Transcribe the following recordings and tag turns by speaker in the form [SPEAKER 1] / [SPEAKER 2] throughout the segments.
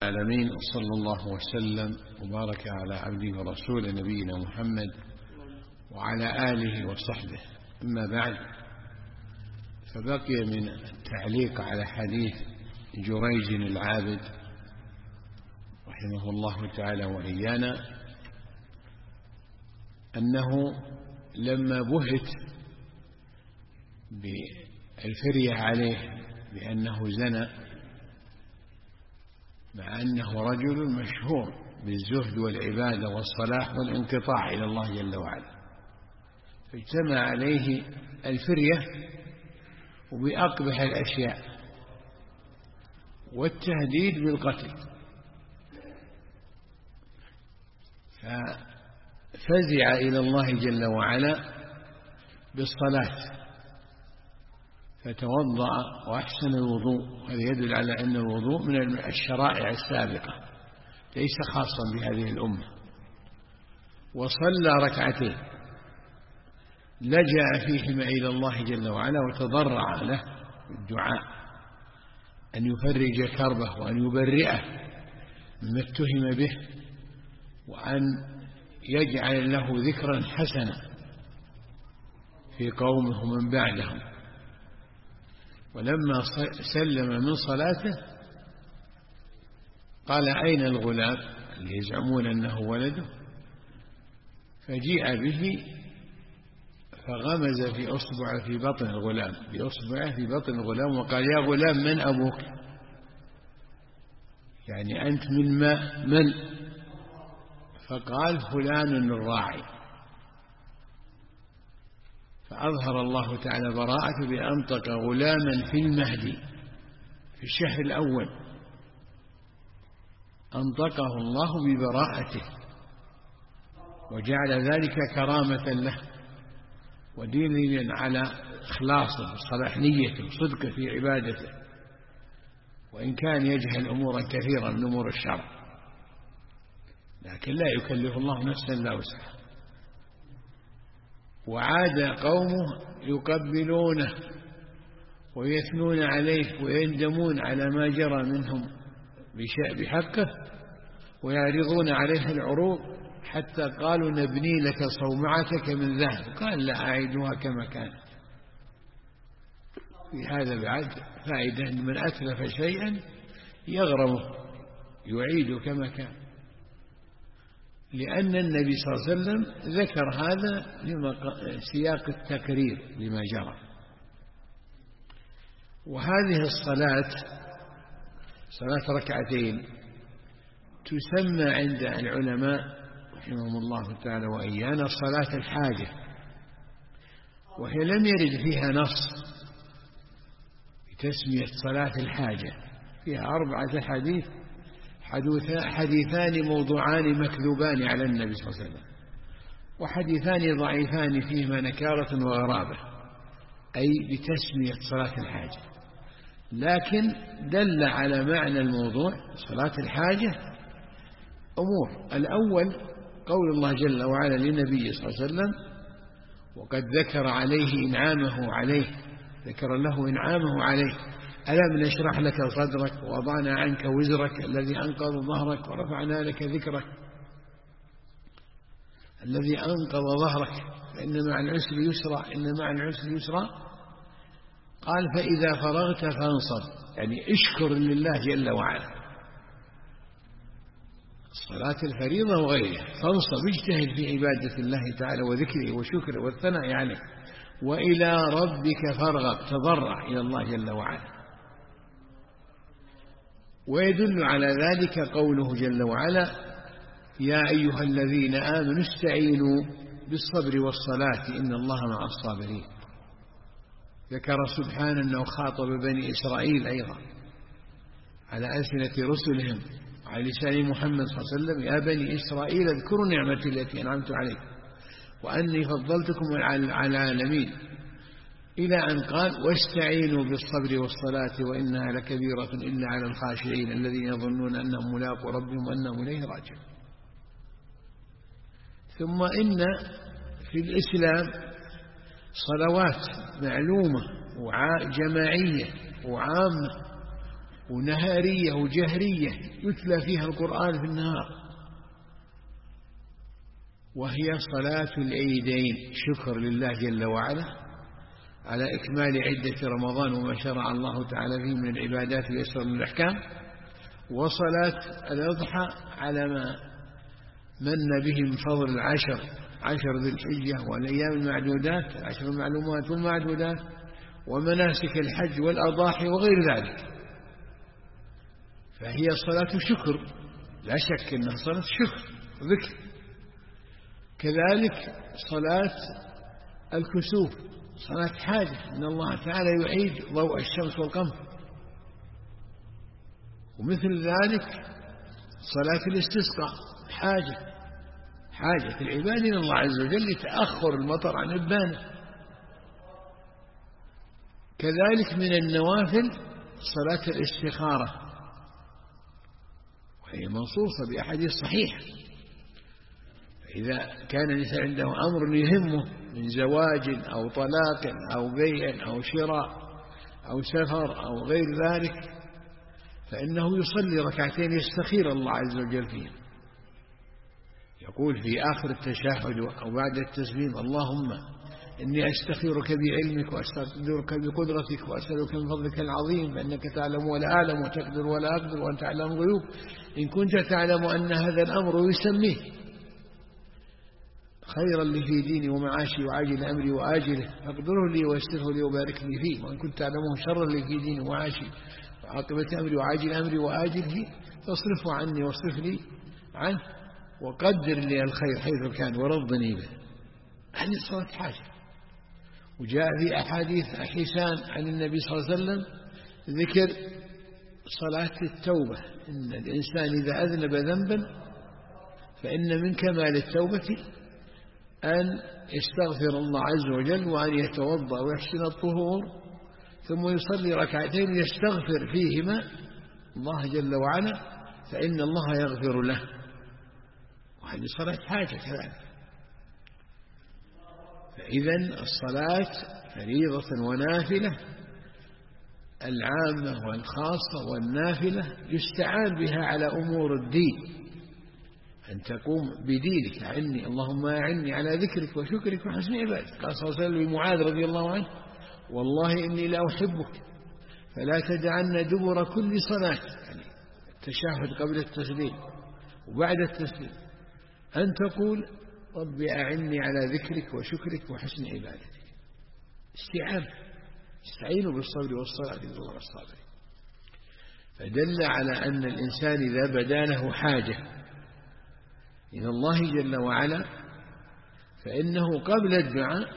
[SPEAKER 1] العالمين، وصلى الله وسلم وبارك على عبده ورسوله نبينا محمد وعلى آله وصحبه. أما بعد، فبقي من التعليق على حديث جريج العابد رحمه الله تعالى وإيانا أنه لما بهت بالفرية عليه بأنه زنى، مع أنه رجل مشهور بالزهد والعبادة والصلاح والانقطاع إلى الله جل وعلا، فاجتمع عليه الفرية وبأقبح الأشياء والتهديد بالقتل، ففزع إلى الله جل وعلا بالصلاة فتوضأ وأحسن الوضوء. هذا يدل على أن الوضوء من الشرائع السابقة ليس خاصا بهذه الأمة. وصلى ركعتين لجأ فيهما إلى الله جل وعلا وتضرع له بالدعاء أن يفرج كربه وأن يبرئه مما اتهم به، وأن يجعل له ذكرا حسنا في قومه ومن بعدهم. ولما سلم من صلاته قال: أين الغلام اللي يزعمون أنه ولده؟ فجيء به فغمز في أصبعه في بطن الغلام، بأصبعه في بطن الغلام، وقال: يا غلام، من أبوك؟ يعني أنت من؟ فقال: فلان الراعي. فأظهر الله تعالى براءته بأنطق غلاما في المهدي في الشهر الأول، أنطقه الله ببراءته وجعل ذلك كرامة له ودليلا على إخلاصه وصلاح نيته وصدقه في عبادته، وإن كان يجهل أمورا كثيرا من أمور الشرع، لكن لا يكلف الله نفسا إلا وسعها. وعاد قومه يقبلونه ويثنون عليه ويندمون على ما جرى منهم بحقه ويعرضون عليه العروض، حتى قالوا: نبني لك صومعتك من ذهب. قال: لا، أعيدها كما كانت. في هذا بعد فائدة أن من أتلف شيئا يغرمه يعيد كما كان، لأن النبي صلى الله عليه وسلم ذكر هذا سياق التقرير لما جرى. وهذه الصلاة، صلاة ركعتين، تسمى عند العلماء رحمهم الله تعالى وإيانا صلاة الحاجة، وهي لم يرد فيها نص بتسمية صلاة الحاجة. فيها 4 حديثان موضوعان مكذوبان على النبي صلى الله عليه وسلم، وحديثان ضعيفان فيهما نكارة وغرابة، أي بتسمية صلاة الحاجة، لكن دل على معنى الموضوع صلاة الحاجة أمور. الأول قول الله جل وعلا للنبي صلى الله عليه وسلم: وقد ذكر عليه إنعامه عليه، ذكر له إنعامه عليه: ألم نشرح لك صدرك ووضعنا عنك وزرك الذي أنقض ظهرك ورفعنا لك ذكرك. الذي أنقض ظهرك، فإن مع العسر يسرا، إن مع العسر يسرا. قال: فإذا فرغت فانصب، يعني اشكر لله جل وعلا، الصلاة الفريضة وغيرها، فانصب، اجتهد في عبادة الله تعالى وذكره وشكره والثناء عليه. وإلى ربك فارغب، تضرع إلى الله جل وعلا. ويدل على ذلك قوله جل وعلا: يا أيها الذين آمنوا استعينوا بالصبر والصلاة إن الله مع الصابرين. ذكر سبحانه أنه خاطب بني إسرائيل أيضا على ألسنة رسلهم على لسان محمد صلى الله عليه وسلم: يا بني إسرائيل اذكروا نعمتي التي أنعمت عليكم وأني فضلتكم على العالمين، إلى أن قال: واستعينوا بالصبر والصلاة وإنها لكبيرة إلا على الخاشعين الذين يظنون أنهم ملاقو ربهم وأنهم إليه راجعون. ثم إن في الإسلام صلوات معلومة وجماعية وعامة ونهارية وجهرية يتلى فيها القرآن في النهار، وهي صلاة العيدين، شكر لله جل وعلا على إكمال عدة رمضان وما شرع الله تعالى فيه من العبادات ويسر من الأحكام، وصلاة الأضحى على ما من به من فضل عشر ذي الحجة والأيام المعدودات، العشر المعلومات والمعدودات، ومناسك الحج والأضاحي وغير ذلك. فهي صلاة شكر، لا شك أنها صلاة شكر ذكر. كذلك صلاة الكسوف صلاة حاجة، إن الله تعالى يعيد ضوء الشمس والقمر. ومثل ذلك صلاة الاستسقاء حاجة العباد إلى الله عز وجل لتأخر المطر عن إبانه. كذلك من النوافل صلاة الاستخارة، وهي منصوصة بأحاديث صحيحة. إذا كان الإنسان عنده أمر يهمه من زواج أو طلاق أو بيع أو شراء أو سفر أو غير ذلك، فإنه يصلي ركعتين يستخير الله عز وجل فيهم. يقول في آخر التشهد أو بعد التسليم: اللهم إني أستخيرك بعلمك وأستقدرك بقدرتك وأسألك من فضلك العظيم، فإنك تعلم ولا أعلم وتقدر ولا أقدر وأنت تعلم الغيوب، إن كنت تعلم أن هذا الأمر يسميه خيرا لي في ديني ومعاشي وعاجل أمري وآجله فاقدره لي ويسره لي وبارك لي فيه، وإن كنت تعلمه شرا لي في ديني ومعاشي وعاقبة أمري وعاجل أمري وآجله فاصرفه عني واصرف لي عنه وقدر لي الخير حيث كان ورضني به. هذه صلاة حاجة. وجاء في أحاديث حسان عن النبي صلى الله عليه وسلم ذكر صلاة التوبة، إن الإنسان إذا أذنب ذنبا فإن من كمال التوبة أن يستغفر الله عز وجل وأن يتوضأ ويحسن الطهور ثم يصلي ركعتين يستغفر فيهما الله جل وعلا، فإن الله يغفر له. وهذه صلاة حاجة كذلك. فإذا الصلاة فريضة ونافلة، العامة والخاصة والنافلة يستعان بها على أمور الدين، أن تقوم بدينك. أعني اللهم أعني على ذكرك وشكرك وحسن عبادتك. قال صلى الله عليه وسلم لمعاذ رضي الله عنه: والله إني لأحبك فلا تدعن دبر كل صلاة، يعني التشهد قبل التسليم وبعد التسليم، أن تقول: ربي أعني على ذكرك وشكرك وحسن عبادتك. استعينوا بالصبر والصلاة إن الله الصابرين. فدل على أن الإنسان إذا بدا له حاجة إلى الله جل وعلا فإنه قبل الدعاء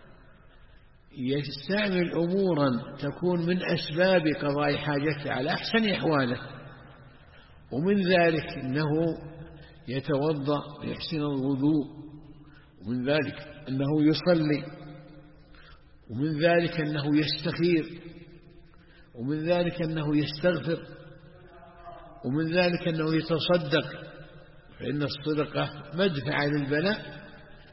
[SPEAKER 1] يستعمل أمورا تكون من أسباب قضاء حاجته على أحسن أحواله، ومن ذلك أنه يتوضأ ويحسن الوضوء، ومن ذلك أنه يصلي، ومن ذلك أنه يستخير، ومن ذلك أنه يستغفر، ومن ذلك أنه يتصدق، فإن الصدقة مدفع للبلاء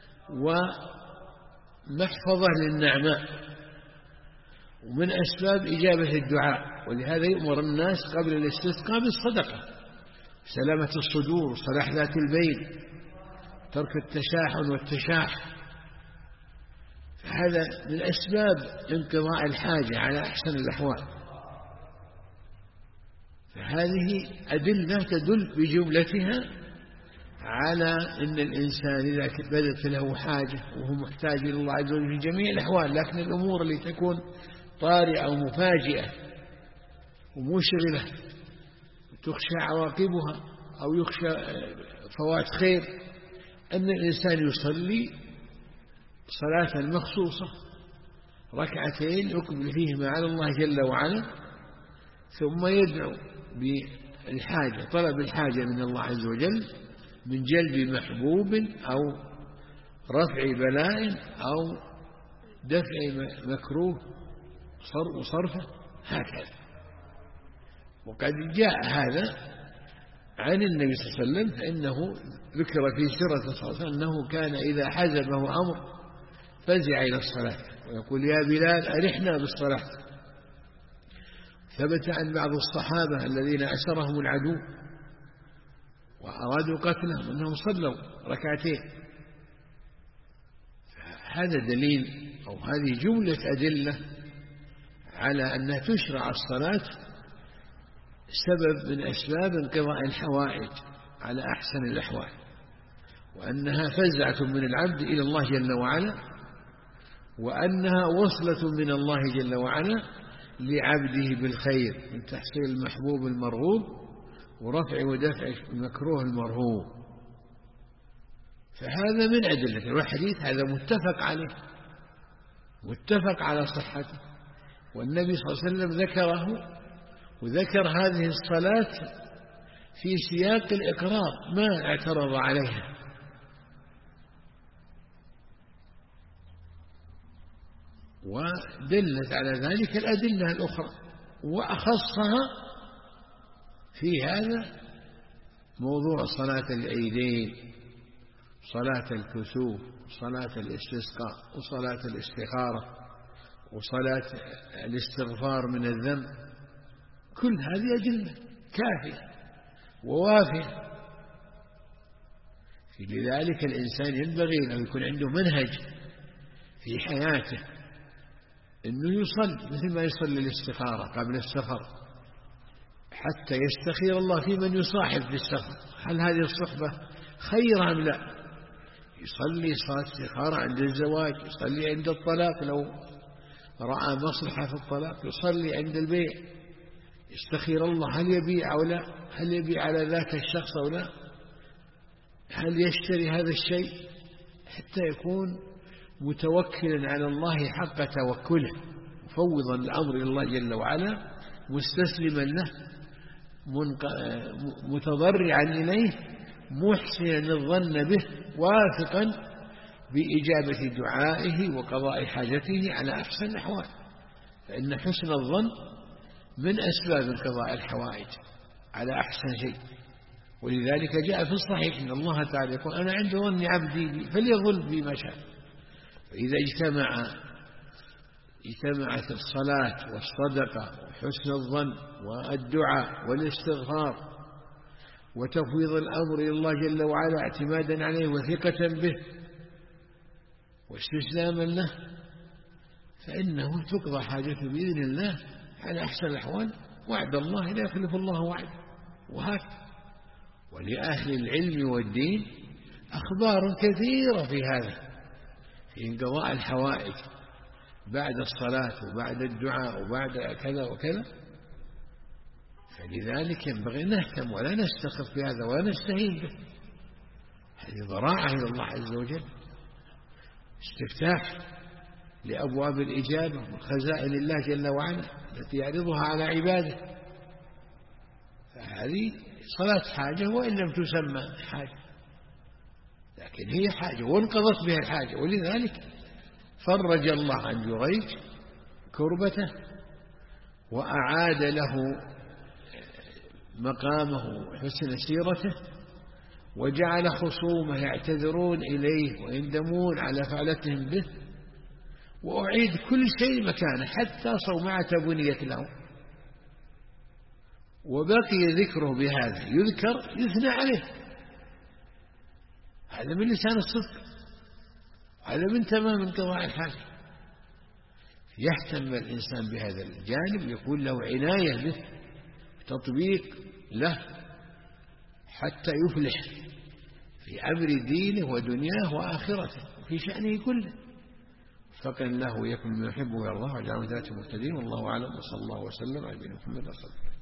[SPEAKER 1] ومحفظة للنعماء ومن أسباب إجابة الدعاء. ولهذا يؤمر الناس قبل الاستسقاء بالصدقة، سلامة الصدور، صلاح ذات البين، ترك التشاحن والتشاح. فهذا من أسباب انقضاء الحاجة على أحسن الأحوال. فهذه أدلة تدل بجملتها على أن الإنسان إذا بدت له حاجة وهو محتاج إلى الله عز وجل في جميع الأحوال، لكن الأمور اللي تكون طارئة أو مفاجئة ومشغلة تخشى عواقبها أو يخشى فوات خير، أن الإنسان يصلي صلاة مخصوصة ركعتين يقبل فيهما على الله جل وعلا، ثم يدعو بالحاجة، طلب الحاجة من الله عز وجل من جلب محبوب أو رفع بلاء أو دفع مكروه وصرفه، هكذا. وقد جاء هذا عن النبي صلى الله عليه وسلم، فإنه ذكر في سيرته صلى الله عليه وسلم أنه كان إذا حزبه أمر فزع إلى الصلاة ويقول: يا بلال أرحنا بالصلاة. ثبت عن بعض الصحابة الذين أسرهم العدو وأرادوا قتلهم أنهم صلوا ركعتين. هذا دليل أو هذه جملة أدلة على أنها تشرع الصلاة سبب من أسباب انقضاء الحوائج على أحسن الأحوال، وأنها فزعة من العبد إلى الله جل وعلا، وأنها وصلة من الله جل وعلا لعبده بالخير من تحصيل المحبوب المرغوب ورفع ودفع المكروه المرهوب. فهذا من أدلة والحديث هذا متفق عليه، متفق على صحته، والنبي صلى الله عليه وسلم ذكره وذكر هذه الصلاة في سياق الإقرار ما اعترض عليها. ودلت على ذلك الأدلة الأخرى، وأخصها في هذا موضوع صلاة العيدين، صلاة الكسوف، صلاة الاستسقاء، وصلاة الاستخارة، وصلاة الاستغفار من الذنب. كل هذه أدلة كافية ووافية. لذلك الإنسان ينبغي أن يكون عنده منهج في حياته، أنه يصلي مثل ما يصلي الاستخارة قبل السفر حتى يستخير الله في من يصاحب في السفر، هل هذه الصحبة خير أم لا؟ يصلي صلاة استخارة عند الزواج، يصلي عند الطلاق لو رأى مصلحة في الطلاق، يصلي عند البيع، يستخير الله هل يبيع أو لا، هل يبيع على ذاك الشخص أو لا، هل يشتري هذا الشيء، حتى يكون متوكلا على الله حق توكله، مفوضا الأمر إلى الله جل وعلا، مستسلما له، متضرعا إليه، محسنا الظن به، واثقا بإجابة دعائه وقضاء حاجته على أحسن الأحوال. فإن حسن الظن من أسباب قضاء الحوائج على أحسن شيء. ولذلك جاء في الصحيح إن الله تعالى يقول أنا عند ظن عبدي بي فليظن بي ما شاء. فإذا اجتمعت الصلاة والصدقة وحسن الظن والدعاء والاستغفار وتفويض الأمر إلى الله جل وعلا اعتمادا عليه وثقة به واستسلاما له، فإنه تقضى حاجته بإذن الله على أحسن الأحوال. وعد الله لا يخلف الله وعده. وهكذا ولأهل العلم والدين أخبار كثيرة في هذا، في انقضاء الحوائج بعد الصلاة وبعد الدعاء وبعد كذا وكذا. فلذلك ينبغي أن نهتم ولا نستخف بهذا ولا نستهين به. هذه ضراعة إلى الله عز وجل، استفتاح لأبواب الإجابة وخزائن الله جل وعلا التي يعرضها على عباده. فهذه صلاة حاجة وإن لم تسمى حاجة، لكن هي حاجة وانقضت بها الحاجة. ولذلك فرج الله عن جريج كربته وأعاد له مقامه وحسن سيرته، وجعل خصومه يعتذرون إليه ويندمون على فعلتهم به، وأعيد كل شيء مكانه حتى صومعة بنيت له، وبقي ذكره بهذا، يذكر يثنى عليه. هذا من لسان الصدق، هذا من تمام انقضاء الحاجة. يهتم الإنسان بهذا الجانب، يكون له عناية به، تطبيق له حتى يفلح في أمر دينه ودنياه وآخرته وفي شأنه كله. فقن له يكن من يحبه ويرضاه ويجعله ذات مهتدين. والله أعلم، وصلى الله وسلم على نبينا محمد صلى الله عليه وسلم.